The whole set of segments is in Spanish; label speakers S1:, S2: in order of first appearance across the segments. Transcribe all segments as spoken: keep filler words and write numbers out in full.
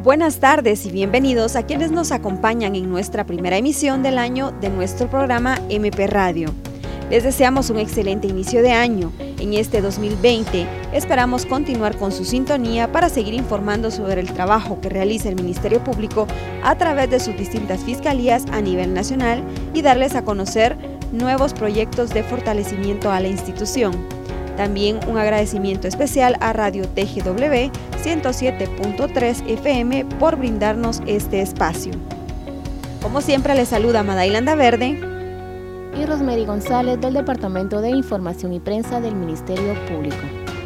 S1: Buenas tardes y bienvenidos a quienes nos acompañan en nuestra primera emisión del año de nuestro programa M P Radio. Les deseamos un excelente inicio de año. En este dos mil veinte esperamos continuar con su sintonía para seguir informando sobre el trabajo que realiza el Ministerio Público a través de sus distintas fiscalías a nivel nacional y darles a conocer nuevos proyectos de fortalecimiento a la institución. También un agradecimiento especial a Radio T G W ciento siete punto tres F M por brindarnos este espacio. Como siempre les saluda Madailanda Verde
S2: y Rosemary González del Departamento de Información y Prensa del Ministerio Público.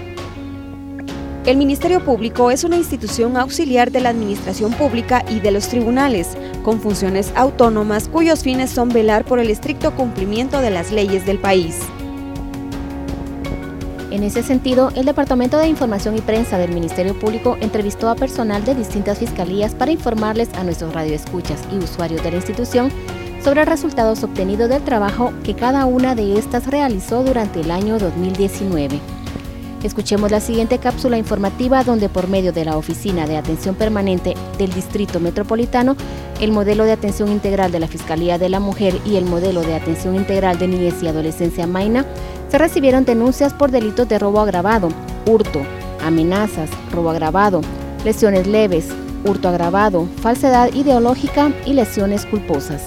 S1: El Ministerio Público es una institución auxiliar de la administración pública y de los tribunales, con funciones autónomas cuyos fines son velar por el estricto cumplimiento de las leyes del país.
S2: En ese sentido, el Departamento de Información y Prensa del Ministerio Público entrevistó a personal de distintas fiscalías para informarles a nuestros radioescuchas y usuarios de la institución sobre resultados obtenidos del trabajo que cada una de estas realizó durante el año dos mil diecinueve. Escuchemos la siguiente cápsula informativa donde por medio de la Oficina de Atención Permanente del Distrito Metropolitano, el modelo de atención integral de la Fiscalía de la Mujer y el modelo de atención integral de niñez y adolescencia MAINA, se recibieron denuncias por delitos de robo agravado, hurto, amenazas, robo agravado, lesiones leves, hurto agravado, falsedad ideológica y lesiones culposas.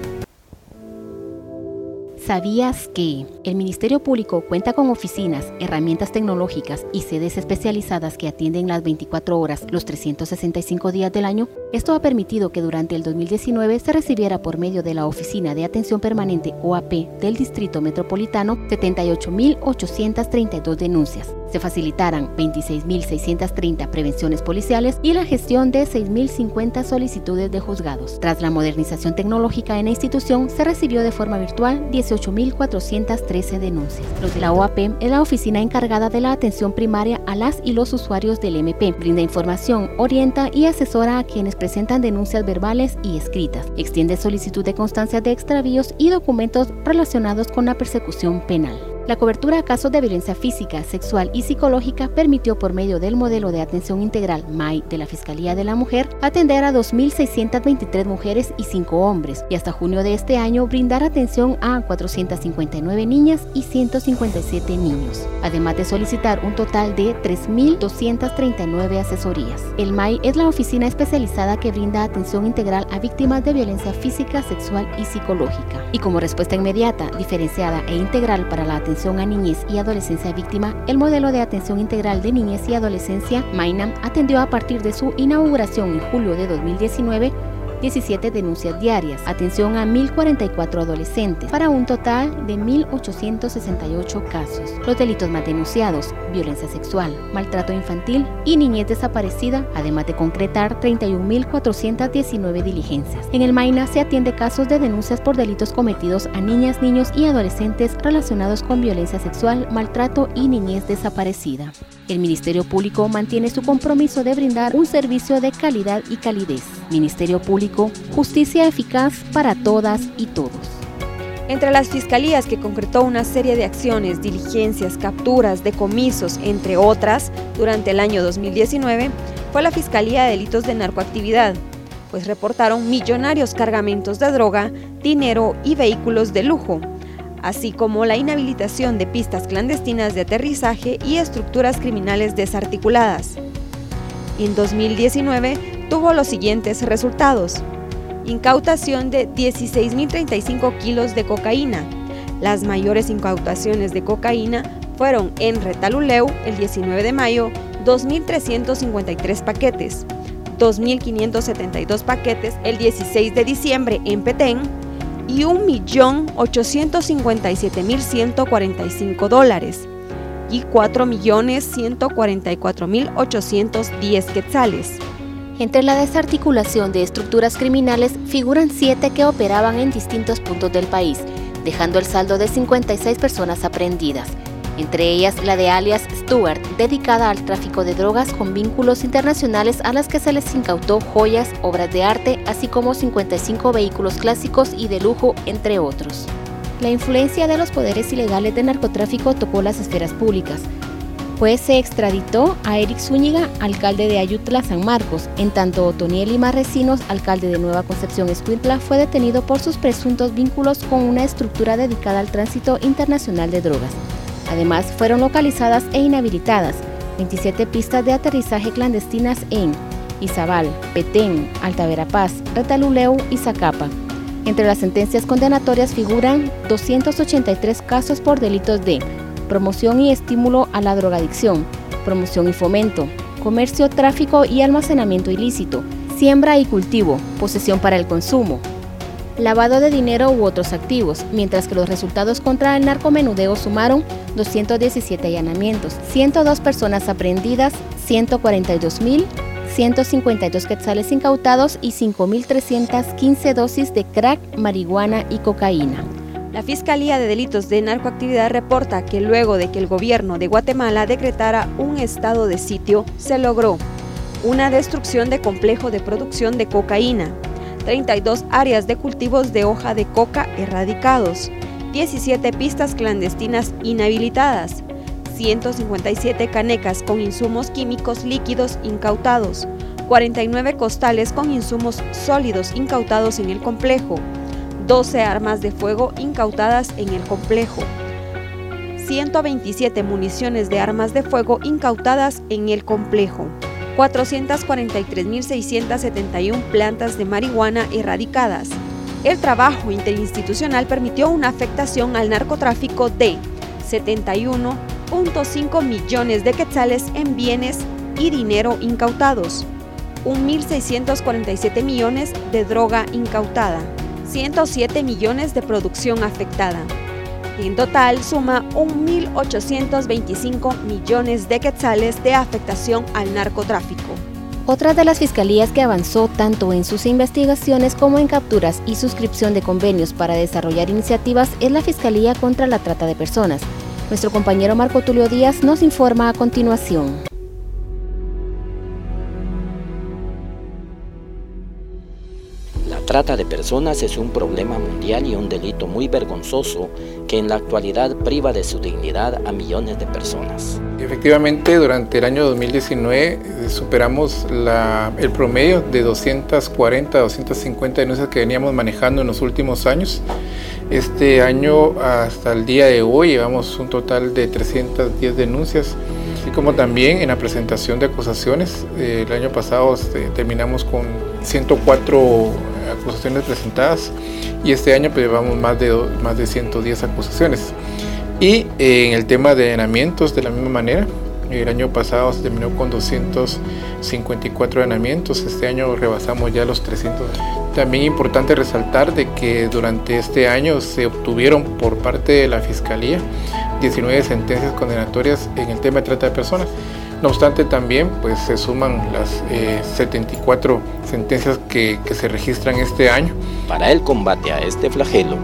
S2: ¿Sabías que el Ministerio Público cuenta con oficinas, herramientas tecnológicas y sedes especializadas que atienden las veinticuatro horas, los trescientos sesenta y cinco días del año? Esto ha permitido que durante el dos mil diecinueve se recibiera por medio de la Oficina de Atención Permanente O A P del Distrito Metropolitano setenta y ocho mil ochocientas treinta y dos denuncias. Se facilitaran veintiséis mil seiscientas treinta prevenciones policiales y la gestión de seis mil cincuenta solicitudes de juzgados. Tras la modernización tecnológica en la institución, se recibió de forma virtual dieciocho mil cuatrocientas trece denuncias. Los de la O A P es la oficina encargada de la atención primaria a las y los usuarios del M P. Brinda información, orienta y asesora a quienes presentan denuncias verbales y escritas. Extiende solicitud de constancia de extravíos y documentos relacionados con la persecución penal. La cobertura a casos de violencia física, sexual y psicológica permitió por medio del modelo de atención integral M A I de la Fiscalía de la Mujer atender a dos mil seiscientas veintitrés mujeres y cinco hombres y hasta junio de este año brindar atención a cuatrocientas cincuenta y nueve niñas y ciento cincuenta y siete niños, además de solicitar un total de tres mil doscientas treinta y nueve asesorías. El M A I es la oficina especializada que brinda atención integral a víctimas de violencia física, sexual y psicológica. Y como respuesta inmediata, diferenciada e integral para la atención a niñez y adolescencia víctima, el modelo de atención integral de niñez y adolescencia MAINA atendió a partir de su inauguración en julio de dos mil diecinueve diecisiete denuncias diarias, atención a mil cuarenta y cuatro adolescentes, para un total de mil ochocientos sesenta y ocho casos. Los delitos más denunciados: violencia sexual, maltrato infantil y niñez desaparecida, además de concretar treinta y un mil cuatrocientas diecinueve diligencias. En el MAINA se atiende casos de denuncias por delitos cometidos a niñas, niños y adolescentes relacionados con violencia sexual, maltrato y niñez desaparecida. El Ministerio Público mantiene su compromiso de brindar un servicio de calidad y calidez. Ministerio Público, justicia eficaz para todas y todos.
S1: Entre las fiscalías que concretó una serie de acciones, diligencias, capturas, decomisos, entre otras, durante el año dos mil diecinueve, fue la Fiscalía de Delitos de Narcoactividad, pues reportaron millonarios cargamentos de droga, dinero y vehículos de lujo, así como la inhabilitación de pistas clandestinas de aterrizaje y estructuras criminales desarticuladas. En dos mil diecinueve tuvo los siguientes resultados: incautación de dieciséis mil treinta y cinco kilos de cocaína. Las mayores incautaciones de cocaína fueron en Retaluleu el diecinueve de mayo, dos mil trescientos cincuenta y tres paquetes, dos mil quinientos setenta y dos paquetes el dieciséis de diciembre en Petén y un millón ochocientos cincuenta y siete mil ciento cuarenta y cinco dólares y cuatro millones ciento cuarenta y cuatro mil ochocientos diez quetzales.
S2: Entre la desarticulación de estructuras criminales figuran siete que operaban en distintos puntos del país, dejando el saldo de cincuenta y seis personas aprehendidas, entre ellas la de alias Stuart, dedicada al tráfico de drogas con vínculos internacionales, a las que se les incautó joyas, obras de arte, así como cincuenta y cinco vehículos clásicos y de lujo, entre otros. La influencia de los poderes ilegales de narcotráfico tocó las esferas públicas. pues se extraditó a Eric Zúñiga, alcalde de Ayutla, San Marcos, en tanto Otoniel Lima Recinos, alcalde de Nueva Concepción, Escuintla, fue detenido por sus presuntos vínculos con una estructura dedicada al tránsito internacional de drogas. Además, fueron localizadas e inhabilitadas veintisiete pistas de aterrizaje clandestinas en Izabal, Petén, Alta Verapaz, Retaluleu y Zacapa. Entre las sentencias condenatorias figuran doscientos ochenta y tres casos por delitos de promoción y estímulo a la drogadicción, promoción y fomento, comercio, tráfico y almacenamiento ilícito, siembra y cultivo, posesión para el consumo, lavado de dinero u otros activos, mientras que los resultados contra el narcomenudeo sumaron doscientos diecisiete allanamientos, ciento dos personas aprehendidas, ciento cuarenta y dos mil ciento cincuenta y dos quetzales incautados y cinco mil trescientas quince dosis de crack, marihuana y cocaína.
S1: La Fiscalía de Delitos de Narcoactividad reporta que luego de que el gobierno de Guatemala decretara un estado de sitio, se logró una destrucción de complejo de producción de cocaína, treinta y dos áreas de cultivos de hoja de coca erradicados, diecisiete pistas clandestinas inhabilitadas, ciento cincuenta y siete canecas con insumos químicos líquidos incautados, cuarenta y nueve costales con insumos sólidos incautados en el complejo, doce armas de fuego incautadas en el complejo, ciento veintisiete municiones de armas de fuego incautadas en el complejo, cuatrocientas cuarenta y tres mil seiscientas setenta y una plantas de marihuana erradicadas. El trabajo interinstitucional permitió una afectación al narcotráfico de setenta y uno punto cinco millones de quetzales en bienes y dinero incautados, mil seiscientos cuarenta y siete millones de droga incautada, ciento siete millones de producción afectada. En total suma mil ochocientos veinticinco millones de quetzales de afectación al narcotráfico.
S2: Otra de las fiscalías que avanzó tanto en sus investigaciones como en capturas y suscripción de convenios para desarrollar iniciativas es la Fiscalía contra la Trata de Personas. Nuestro compañero Marco Tulio Díaz nos informa a continuación.
S3: La trata de personas es un problema mundial y un delito muy vergonzoso que en la actualidad priva de su dignidad a millones de personas.
S4: Efectivamente, durante el año dos mil diecinueve superamos la, el promedio de doscientas cuarenta a doscientas cincuenta denuncias que veníamos manejando en los últimos años. Este año, hasta el día de hoy, llevamos un total de trescientas diez denuncias, así como también en la presentación de acusaciones. Eh, el año pasado este, terminamos con ciento cuatro acusaciones presentadas y este año pues, llevamos más de, más de ciento diez acusaciones. Y eh, en el tema de allanamientos, de la misma manera, el año pasado se terminó con doscientos cincuenta y cuatro allanamientos, este año rebasamos ya los trescientos. También es importante resaltar de que durante este año se obtuvieron por parte de la Fiscalía diecinueve sentencias condenatorias en el tema de trata de personas. No obstante, también pues, se suman las eh, setenta y cuatro sentencias que, que se registran este año.
S3: Para el combate a este flagelo,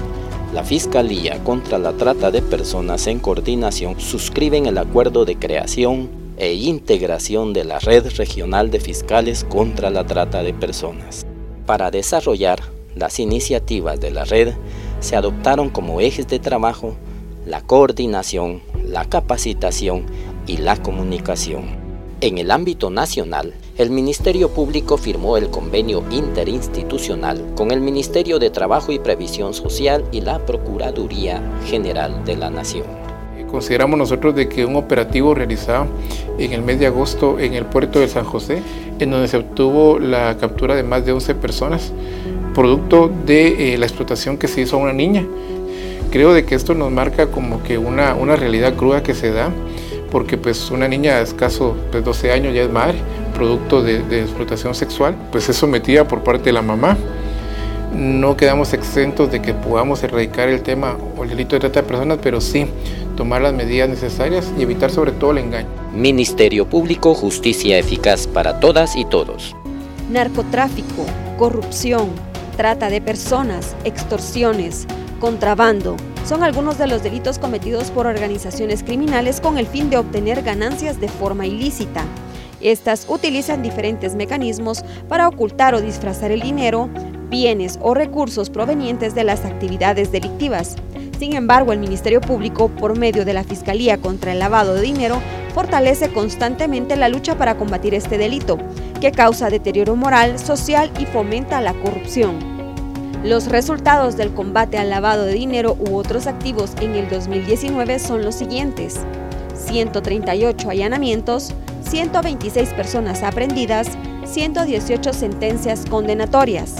S3: la Fiscalía contra la Trata de Personas en coordinación suscriben el acuerdo de creación e integración de la Red Regional de Fiscales contra la Trata de Personas. Para desarrollar las iniciativas de la red, se adoptaron como ejes de trabajo la coordinación, la capacitación y la comunicación. En el ámbito nacional, el Ministerio Público firmó el convenio interinstitucional con el Ministerio de Trabajo y Previsión Social y la Procuraduría General de la Nación.
S4: Consideramos nosotros de que un operativo realizado en el mes de agosto en el puerto de San José, en donde se obtuvo la captura de más de once personas, producto de eh, la explotación que se hizo a una niña. Creo de que esto nos marca como que una, una realidad cruda que se da, porque pues una niña de escaso pues, doce años ya es madre, producto de, de explotación sexual, pues es sometida por parte de la mamá. No quedamos exentos de que podamos erradicar el tema o el delito de trata de personas, pero sí tomar las medidas necesarias y evitar sobre todo el engaño.
S3: Ministerio Público, justicia eficaz para todas y todos.
S1: Narcotráfico, corrupción, trata de personas, extorsiones, contrabando, son algunos de los delitos cometidos por organizaciones criminales con el fin de obtener ganancias de forma ilícita. Estas utilizan diferentes mecanismos para ocultar o disfrazar el dinero, bienes o recursos provenientes de las actividades delictivas. Sin embargo, el Ministerio Público, por medio de la Fiscalía contra el Lavado de Dinero, fortalece constantemente la lucha para combatir este delito, que causa deterioro moral, social y fomenta la corrupción. Los resultados del combate al lavado de dinero u otros activos en el dos mil diecinueve son los siguientes: ciento treinta y ocho allanamientos, ciento veintiséis personas aprehendidas, ciento dieciocho sentencias condenatorias.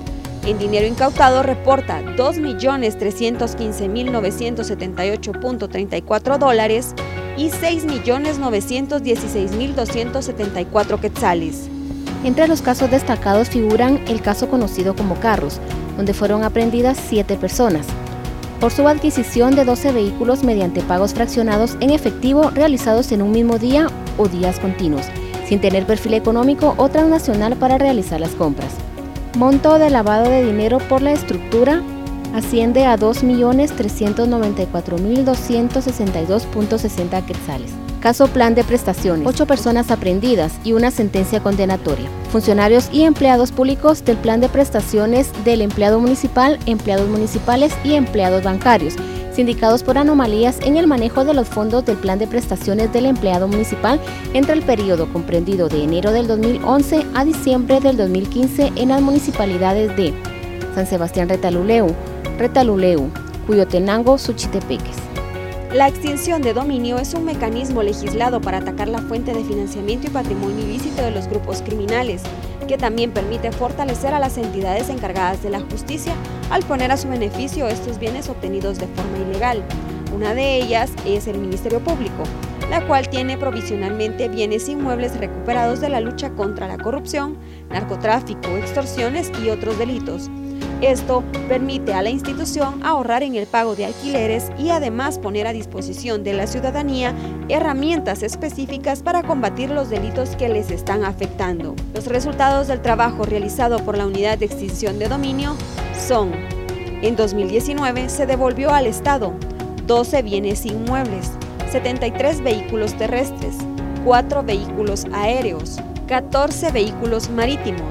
S1: En dinero incautado reporta dos millones trescientos quince mil novecientos setenta y ocho punto treinta y cuatro dólares y seis millones novecientos dieciséis mil doscientos setenta y cuatro quetzales.
S2: Entre los casos destacados figuran el caso conocido como Carros, donde fueron aprehendidas siete personas por su adquisición de doce vehículos mediante pagos fraccionados en efectivo realizados en un mismo día o días continuos, sin tener perfil económico o transnacional para realizar las compras. Monto de lavado de dinero por la estructura asciende a dos millones trescientos noventa y cuatro mil doscientos sesenta y dos punto sesenta quetzales. Caso Plan de Prestaciones, ocho personas aprehendidas y una sentencia condenatoria. Funcionarios y empleados públicos del Plan de Prestaciones del empleado municipal, empleados municipales y empleados bancarios, sindicados por anomalías en el manejo de los fondos del Plan de Prestaciones del empleado municipal entre el periodo comprendido de enero del dos mil once a diciembre del dos mil quince en las municipalidades de San Sebastián Retaluleu, Retaluleu, Cuyotenango, Suchitepeques.
S1: La extinción de dominio es un mecanismo legislado para atacar la fuente de financiamiento y patrimonio ilícito de los grupos criminales, que también permite fortalecer a las entidades encargadas de la justicia al poner a su beneficio estos bienes obtenidos de forma ilegal. Una de ellas es el Ministerio Público, la cual tiene provisionalmente bienes inmuebles recuperados de la lucha contra la corrupción, narcotráfico, extorsiones y otros delitos. Esto permite a la institución ahorrar en el pago de alquileres y además poner a disposición de la ciudadanía herramientas específicas para combatir los delitos que les están afectando. Los resultados del trabajo realizado por la Unidad de Extinción de Dominio son: en dos mil diecinueve se devolvió al Estado doce bienes inmuebles, setenta y tres vehículos terrestres, cuatro vehículos aéreos, catorce vehículos marítimos,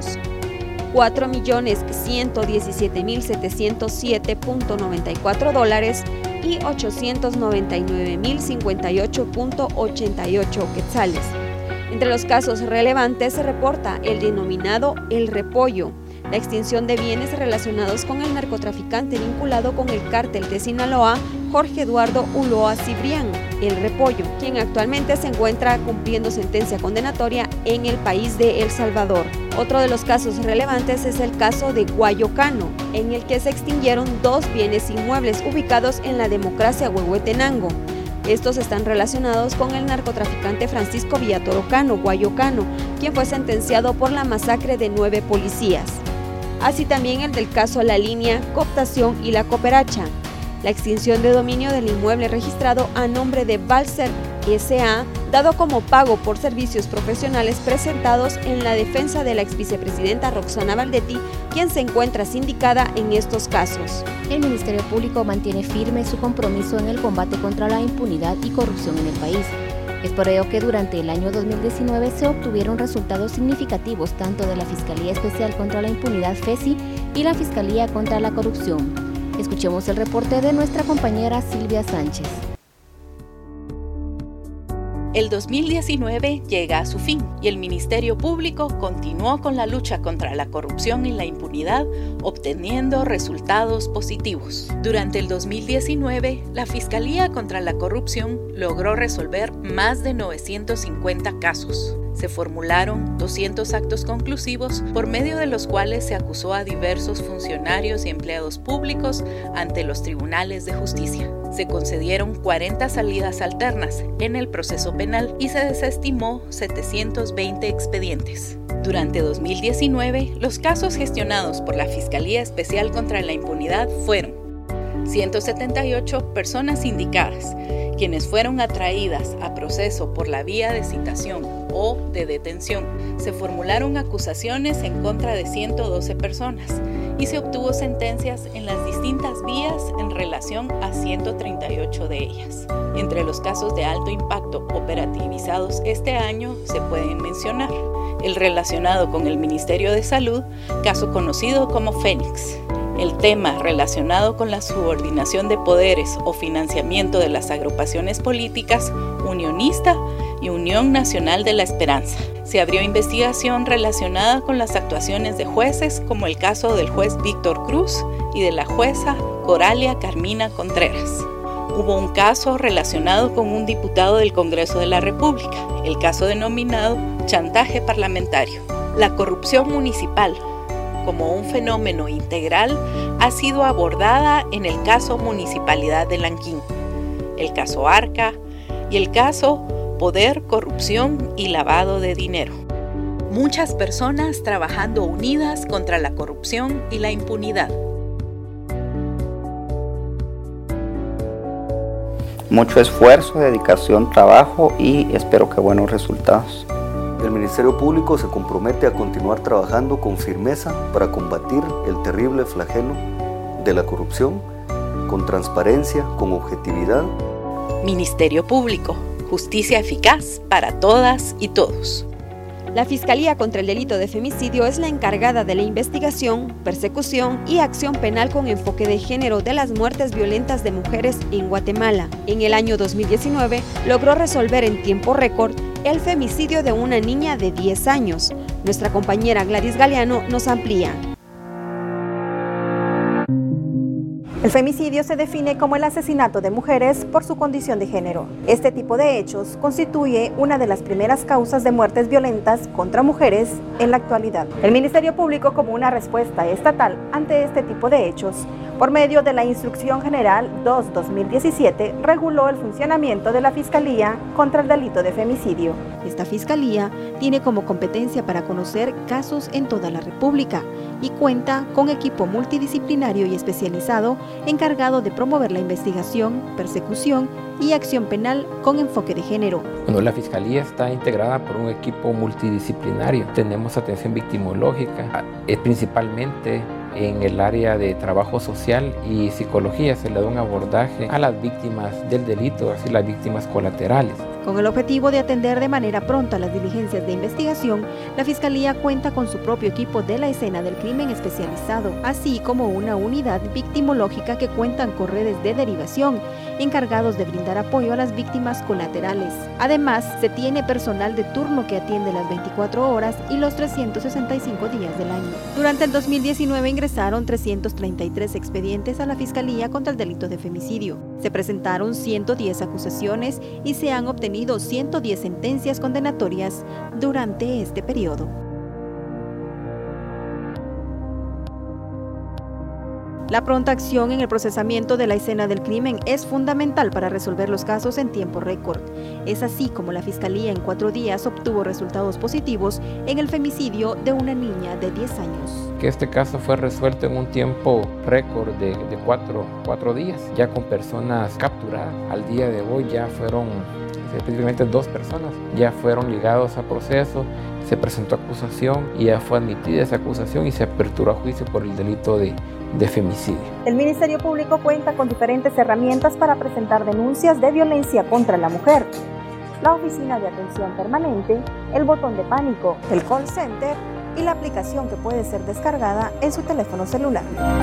S1: cuatro millones ciento diecisiete mil setecientos siete punto noventa y cuatro dólares y ochocientos noventa y nueve mil cincuenta y ocho punto ochenta y ocho quetzales. Entre los casos relevantes se reporta el denominado El Repollo, la extinción de bienes relacionados con el narcotraficante vinculado con el cártel de Sinaloa, Jorge Eduardo Ulloa Cibrián, El Repollo, quien actualmente se encuentra cumpliendo sentencia condenatoria en el país de El Salvador. Otro de los casos relevantes es el caso de Guayocano, en el que se extinguieron dos bienes inmuebles ubicados en la democracia Huehuetenango. Estos están relacionados con el narcotraficante Francisco Villatoro Cano, Guayocano, quien fue sentenciado por la masacre de nueve policías. Así también el del caso La Línea, Cooptación y La Cooperacha, la extinción de dominio del inmueble registrado a nombre de Balser S A, dado como pago por servicios profesionales presentados en la defensa de la exvicepresidenta Roxana Valdetti, quien se encuentra sindicada en estos casos.
S2: El Ministerio Público mantiene firme su compromiso en el combate contra la impunidad y corrupción en el país. Es por ello que durante el año dos mil diecinueve se obtuvieron resultados significativos tanto de la Fiscalía Especial contra la Impunidad FESI y la Fiscalía contra la Corrupción. Escuchemos el reporte de nuestra compañera Silvia Sánchez.
S5: El dos mil diecinueve llega a su fin y el Ministerio Público continuó con la lucha contra la corrupción y la impunidad, obteniendo resultados positivos. Durante el dos mil diecinueve, la Fiscalía contra la Corrupción logró resolver más de novecientos cincuenta casos. Se formularon doscientos actos conclusivos por medio de los cuales se acusó a diversos funcionarios y empleados públicos ante los tribunales de justicia. Se concedieron cuarenta salidas alternas en el proceso penal y se desestimó setecientos veinte expedientes. Durante dos mil diecinueve, los casos gestionados por la Fiscalía Especial contra la Impunidad fueron ciento setenta y ocho personas indicadas, quienes fueron atraídas a proceso por la vía de citación o de detención. Se formularon acusaciones en contra de ciento doce personas y se obtuvo sentencias en las distintas vías en relación a ciento treinta y ocho de ellas. Entre los casos de alto impacto operativizados este año se pueden mencionar el relacionado con el Ministerio de Salud, caso conocido como Fénix, El tema relacionado con la subordinación de poderes o financiamiento de las agrupaciones políticas Unionista y Unión Nacional de la Esperanza. Se abrió investigación relacionada con las actuaciones de jueces, como el caso del juez Víctor Cruz y de la jueza Coralia Carmina Contreras. Hubo un caso relacionado con un diputado del Congreso de la República, el caso denominado chantaje parlamentario. La corrupción municipal, como un fenómeno integral, ha sido abordada en el caso Municipalidad de Lanquín, el caso Arca y el caso Poder, Corrupción y Lavado de Dinero. Muchas personas trabajando unidas contra la corrupción y la impunidad.
S6: Mucho esfuerzo, dedicación, trabajo y espero que buenos resultados.
S7: El Ministerio Público se compromete a continuar trabajando con firmeza para combatir el terrible flagelo de la corrupción, con transparencia, con objetividad.
S5: Ministerio Público, justicia eficaz para todas y todos.
S1: La Fiscalía contra el Delito de Femicidio es la encargada de la investigación, persecución y acción penal con enfoque de género de las muertes violentas de mujeres en Guatemala. En el año dos mil diecinueve logró resolver en tiempo récord el femicidio de una niña de diez años. Nuestra compañera Gladys Galeano nos amplía.
S8: El femicidio se define como el asesinato de mujeres por su condición de género. Este tipo de hechos constituye una de las primeras causas de muertes violentas contra mujeres en la actualidad. El Ministerio Público, como una respuesta estatal ante este tipo de hechos, por medio de la Instrucción General dos barra dos mil diecisiete, reguló el funcionamiento de la Fiscalía contra el Delito de Femicidio.
S2: Esta Fiscalía tiene como competencia para conocer casos en toda la República y cuenta con equipo multidisciplinario y especializado encargado de promover la investigación, persecución y acción penal con enfoque de género.
S9: Bueno, la Fiscalía está integrada por un equipo multidisciplinario. Tenemos atención victimológica, es principalmente en el área de trabajo social y psicología. Se le da un abordaje a las víctimas del delito, así las víctimas colaterales.
S2: Con el objetivo de atender de manera pronta las diligencias de investigación, la Fiscalía cuenta con su propio equipo de la escena del crimen especializado, así como una unidad victimológica que cuentan con redes de derivación, encargados de brindar apoyo a las víctimas colaterales. Además, se tiene personal de turno que atiende las veinticuatro horas y los trescientos sesenta y cinco días del año. Durante el dos mil diecinueve ingresaron trescientos treinta y tres expedientes a la Fiscalía contra el delito de femicidio. Se presentaron ciento diez acusaciones y se han obtenido ciento diez sentencias condenatorias durante este periodo. La pronta acción en el procesamiento de la escena del crimen es fundamental para resolver los casos en tiempo récord. Es así como la Fiscalía en cuatro días obtuvo resultados positivos en el femicidio de una niña de diez años.
S9: Que este caso fue resuelto en un tiempo récord de, de cuatro, cuatro días, ya con personas capturadas. Al día de hoy ya fueron, específicamente dos personas, ya fueron ligados a proceso, se presentó acusación y ya fue admitida esa acusación y se aperturó a juicio por el delito de de femicidio.
S8: El Ministerio Público cuenta con diferentes herramientas para presentar denuncias de violencia contra la mujer. La oficina de atención permanente, el botón de pánico, el call center y la aplicación que puede ser descargada en su teléfono celular.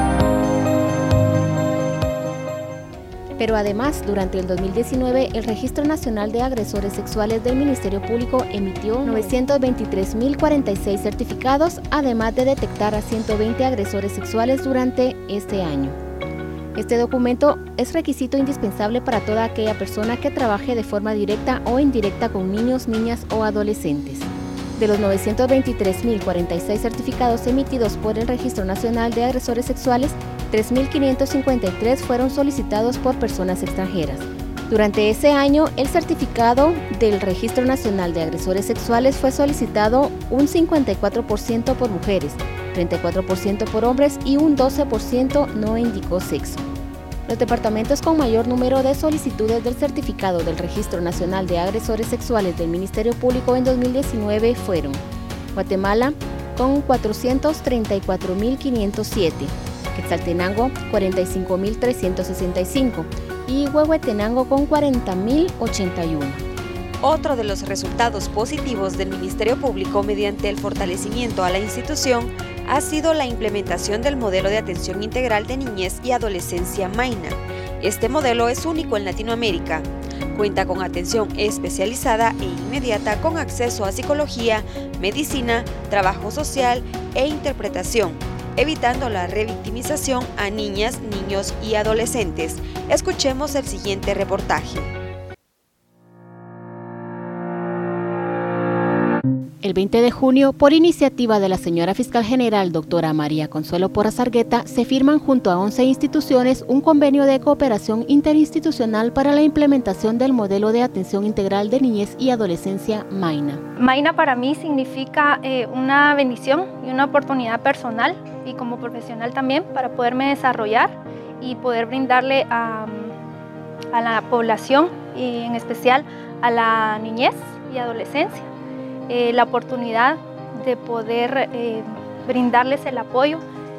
S2: Pero además, durante el dos mil diecinueve, el Registro Nacional de Agresores Sexuales del Ministerio Público emitió novecientos veintitrés mil cuarenta y seis certificados, además de detectar a ciento veinte agresores sexuales durante este año. Este documento es requisito indispensable para toda aquella persona que trabaje de forma directa o indirecta con niños, niñas o adolescentes. De los novecientos veintitrés mil cuarenta y seis certificados emitidos por el Registro Nacional de Agresores Sexuales, tres mil quinientos cincuenta y tres fueron solicitados por personas extranjeras. Durante ese año, el certificado del Registro Nacional de Agresores Sexuales fue solicitado un cincuenta y cuatro por ciento por mujeres, treinta y cuatro por ciento por hombres y un doce por ciento no indicó sexo. Los departamentos con mayor número de solicitudes del certificado del Registro Nacional de Agresores Sexuales del Ministerio Público en dos mil diecinueve fueron Guatemala con cuatrocientos treinta y cuatro mil quinientos siete, Quetzaltenango cuarenta y cinco mil trescientos sesenta y cinco y Huehuetenango con cuarenta mil ochenta y uno.
S1: Otro de los resultados positivos del Ministerio Público mediante el fortalecimiento a la institución ha sido la implementación del modelo de atención integral de niñez y adolescencia MAINA. Este modelo es único en Latinoamérica. Cuenta con atención especializada e inmediata con acceso a psicología, medicina, trabajo social e interpretación, evitando la revictimización a niñas, niños y adolescentes. Escuchemos el siguiente reportaje.
S2: El veinte de junio, por iniciativa de la señora Fiscal General doctora María Consuelo Porras Argueta, se firman junto a once instituciones un convenio de cooperación interinstitucional para la implementación del modelo de atención integral de niñez y adolescencia MAINA.
S10: MAINA para mí significa eh, una bendición y una oportunidad personal y como profesional también para poderme desarrollar y poder brindarle a, a la población y en especial a la niñez y adolescencia. Eh, la oportunidad de poder eh, brindarles el apoyo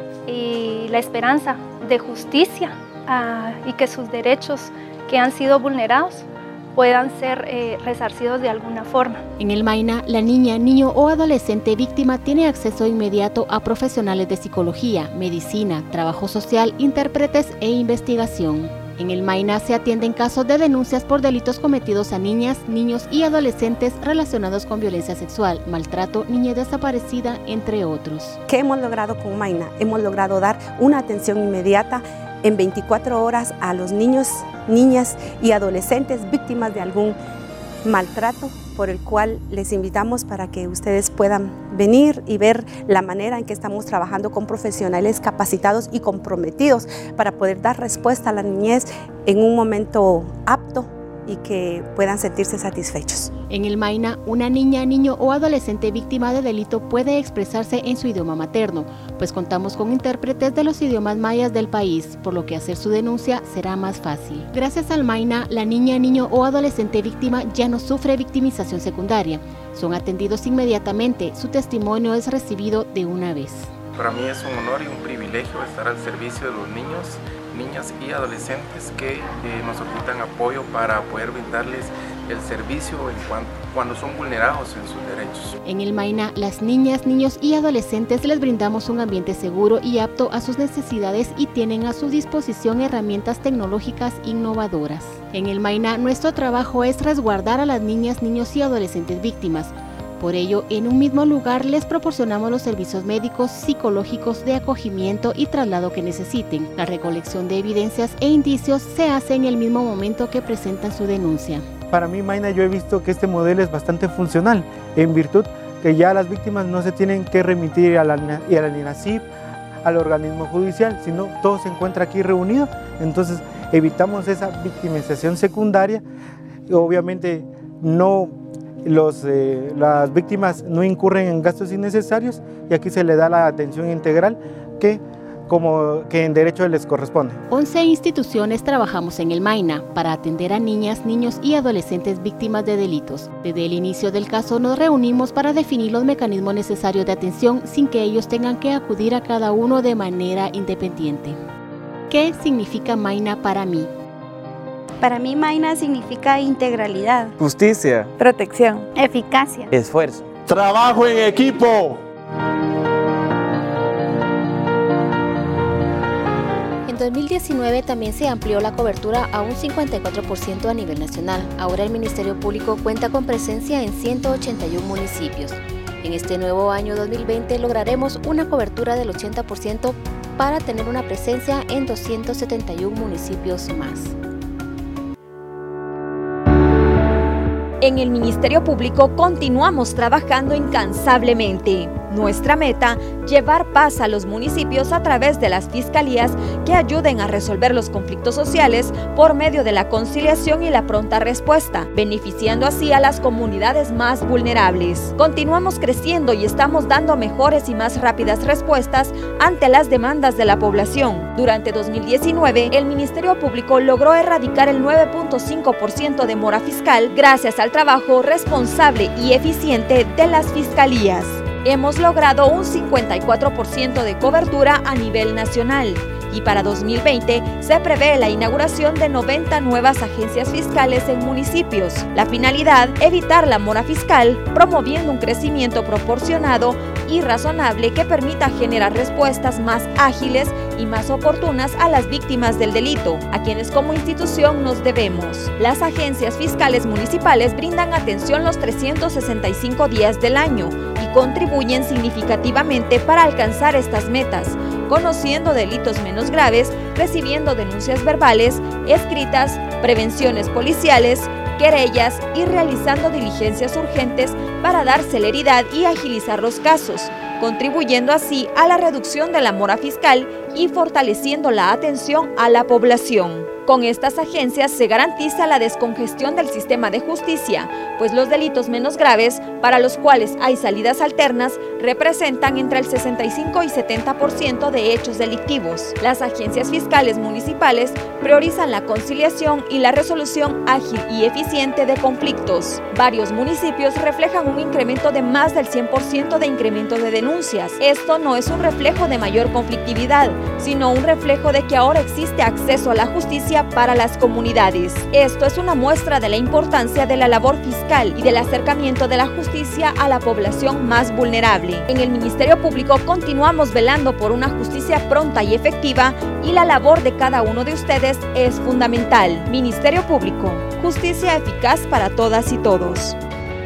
S10: y la esperanza de justicia uh, y que sus derechos que han sido vulnerados puedan ser eh, resarcidos de alguna forma.
S2: En el MAINA, la niña, niño o adolescente víctima tiene acceso inmediato a profesionales de psicología, medicina, trabajo social, intérpretes e investigación. En el MAINA se atienden casos de denuncias por delitos cometidos a niñas, niños y adolescentes relacionados con violencia sexual, maltrato, niñez desaparecida, entre otros.
S11: ¿Qué hemos logrado con MAINA? Hemos logrado dar una atención inmediata en veinticuatro horas a los niños, niñas y adolescentes víctimas de algún maltrato, por el cual les invitamos para que ustedes puedan venir y ver la manera en que estamos trabajando con profesionales capacitados y comprometidos para poder dar respuesta a la niñez en un momento apto y que puedan sentirse satisfechos.
S2: En el MAINA, una niña, niño o adolescente víctima de delito puede expresarse en su idioma materno, pues contamos con intérpretes de los idiomas mayas del país, por lo que hacer su denuncia será más fácil. Gracias al MAINA, la niña, niño o adolescente víctima ya no sufre victimización secundaria. Son atendidos inmediatamente, su testimonio es recibido de una vez.
S12: Para mí es un honor y un privilegio estar al servicio de los niños, niñas y adolescentes que eh, nos solicitan apoyo para poder brindarles el servicio en cuanto, cuando son vulnerados en sus derechos.
S2: En el MAINA, las niñas, niños y adolescentes les brindamos un ambiente seguro y apto a sus necesidades y tienen a su disposición herramientas tecnológicas innovadoras. En el MAINA, nuestro trabajo es resguardar a las niñas, niños y adolescentes víctimas. Por ello, en un mismo lugar les proporcionamos los servicios médicos, psicológicos, de acogimiento y traslado que necesiten. La recolección de evidencias e indicios se hace en el mismo momento que presentan su denuncia.
S13: Para mí, MAINA, yo he visto que este modelo es bastante funcional, en virtud que ya las víctimas no se tienen que remitir a la, a la INASIF, al organismo judicial, sino todo se encuentra aquí reunido. Entonces evitamos esa victimización secundaria. Obviamente no, los, eh, las víctimas no incurren en gastos innecesarios y aquí se le da la atención integral que como que en derecho les corresponde.
S2: once instituciones trabajamos en el MAINA para atender a niñas, niños y adolescentes víctimas de delitos. Desde el inicio del caso nos reunimos para definir los mecanismos necesarios de atención sin que ellos tengan que acudir a cada uno de manera independiente. ¿Qué significa MAINA para mí?
S14: Para mí MAINA significa integralidad,
S15: justicia,
S14: protección, eficacia,
S15: esfuerzo,
S16: trabajo en equipo.
S2: En dos mil diecinueve también se amplió la cobertura a un cincuenta y cuatro por ciento a nivel nacional. Ahora el Ministerio Público cuenta con presencia en ciento ochenta y uno municipios. En este nuevo año dos mil veinte lograremos una cobertura del ochenta por ciento para tener una presencia en doscientos setenta y uno municipios más.
S1: En el Ministerio Público continuamos trabajando incansablemente. Nuestra meta, llevar paz a los municipios a través de las fiscalías que ayuden a resolver los conflictos sociales por medio de la conciliación y la pronta respuesta, beneficiando así a las comunidades más vulnerables. Continuamos creciendo y estamos dando mejores y más rápidas respuestas ante las demandas de la población. Durante dos mil diecinueve, el Ministerio Público logró erradicar el nueve punto cinco por ciento de mora fiscal gracias al trabajo responsable y eficiente de las fiscalías. Hemos logrado un cincuenta y cuatro por ciento de cobertura a nivel nacional y para dos mil veinte se prevé la inauguración de noventa nuevas agencias fiscales en municipios. La finalidad, evitar la mora fiscal, promoviendo un crecimiento proporcionado y razonable que permita generar respuestas más ágiles y más oportunas a las víctimas del delito, a quienes como institución nos debemos. Las agencias fiscales municipales brindan atención los trescientos sesenta y cinco días del año y contribuyen significativamente para alcanzar estas metas, conociendo delitos menos graves, recibiendo denuncias verbales, escritas, prevenciones policiales, querellas y realizando diligencias urgentes para dar celeridad y agilizar los casos, contribuyendo así a la reducción de la mora fiscal y fortaleciendo la atención a la población. Con estas agencias se garantiza la descongestión del sistema de justicia, pues los delitos menos graves, para los cuales hay salidas alternas, representan entre el sesenta y cinco y setenta por ciento de hechos delictivos. Las agencias fiscales municipales priorizan la conciliación y la resolución ágil y eficiente de conflictos. Varios municipios reflejan un incremento de más del cien por ciento de incremento de denuncias. Esto no es un reflejo de mayor conflictividad, sino un reflejo de que ahora existe acceso a la justicia para las comunidades. Esto es una muestra de la importancia de la labor fiscal y del acercamiento de la justicia a la población más vulnerable. En el Ministerio Público continuamos velando por una justicia pronta y efectiva, y la labor de cada uno de ustedes es fundamental. Ministerio Público, justicia eficaz para todas y todos.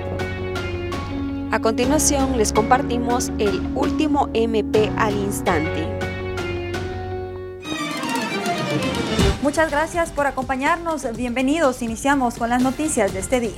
S1: A continuación les compartimos el último M P al instante.
S15: Muchas gracias por acompañarnos. Bienvenidos. Iniciamos con las noticias de este día.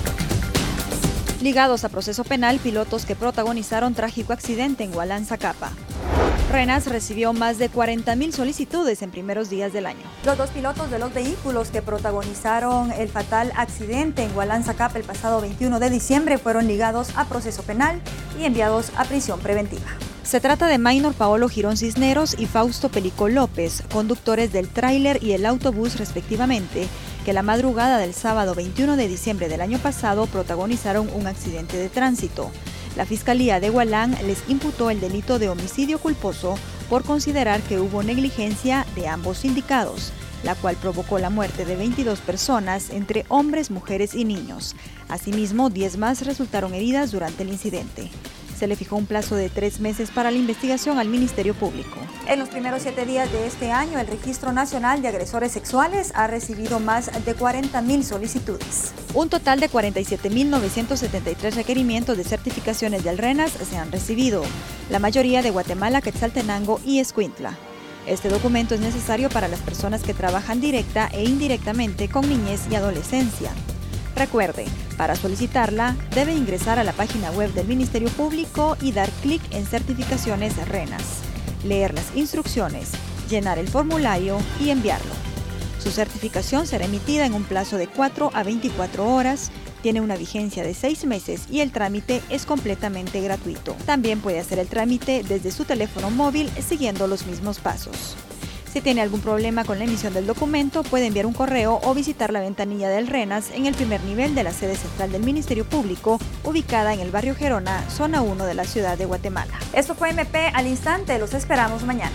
S15: Ligados a proceso penal, pilotos que protagonizaron trágico accidente en Hualán, Zacapa. Renas recibió más de cuarenta mil solicitudes en primeros días del año. Los dos pilotos de los vehículos que protagonizaron el fatal accidente en Hualán, Zacapa el pasado veintiuno de diciembre fueron ligados a proceso penal y enviados a prisión preventiva. Se trata de Maynor Paolo Girón Cisneros y Fausto Pelico López, conductores del tráiler y el autobús respectivamente, que la madrugada del sábado veintiuno de diciembre del año pasado protagonizaron un accidente de tránsito. La Fiscalía de Hualán les imputó el delito de homicidio culposo por considerar que hubo negligencia de ambos sindicados, la cual provocó la muerte de veintidós personas, entre hombres, mujeres y niños. Asimismo, diez más resultaron heridas durante el incidente. Se le fijó un plazo de tres meses para la investigación al Ministerio Público. En los primeros siete días de este año, el Registro Nacional de Agresores Sexuales ha recibido más de cuarenta mil solicitudes. Un total de cuarenta y siete mil novecientos setenta y tres requerimientos de certificaciones del RENAS se han recibido, la mayoría de Guatemala, Quetzaltenango y Escuintla. Este documento es necesario para las personas que trabajan directa e indirectamente con niñez y adolescencia. Recuerde, para solicitarla, debe ingresar a la página web del Ministerio Público y dar clic en Certificaciones RENAS, leer las instrucciones, llenar el formulario y enviarlo. Su certificación será emitida en un plazo de cuatro a veinticuatro horas, tiene una vigencia de seis meses y el trámite es completamente gratuito. También puede hacer el trámite desde su teléfono móvil siguiendo los mismos pasos. Si tiene algún problema con la emisión del documento, puede enviar un correo o visitar la ventanilla del RENAS en el primer nivel de la sede central del Ministerio Público, ubicada en el barrio Gerona, zona uno de la ciudad de Guatemala. Esto fue M P al instante, los esperamos mañana.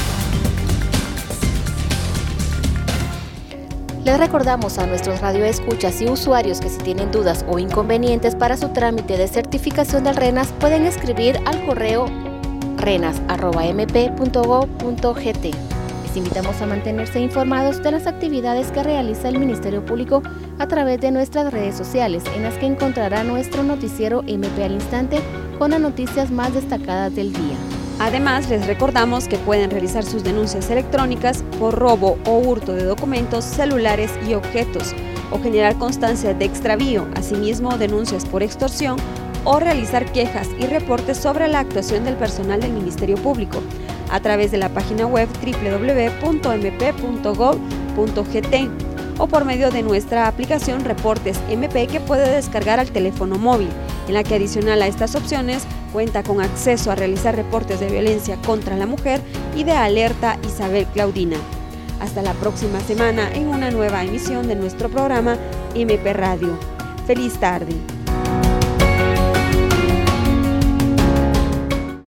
S2: Les recordamos a nuestros radioescuchas y usuarios que si tienen dudas o inconvenientes para su trámite de certificación del RENAS, pueden escribir al correo renas arroba m p punto gob punto g t. Les invitamos a mantenerse informados de las actividades que realiza el Ministerio Público a través de nuestras redes sociales, en las que encontrará nuestro noticiero M P al instante con las noticias más destacadas del día.
S1: Además, les recordamos que pueden realizar sus denuncias electrónicas por robo o hurto de documentos, celulares y objetos, o generar constancia de extravío, asimismo denuncias por extorsión, o realizar quejas y reportes sobre la actuación del personal del Ministerio Público a través de la página web doble u doble u doble u punto m p punto gob punto g t o por medio de nuestra aplicación Reportes M P, que puede descargar al teléfono móvil, en la que adicional a estas opciones cuenta con acceso a realizar reportes de violencia contra la mujer y de alerta Isabel Claudina. Hasta la próxima semana en una nueva emisión de nuestro programa M P Radio. ¡Feliz tarde!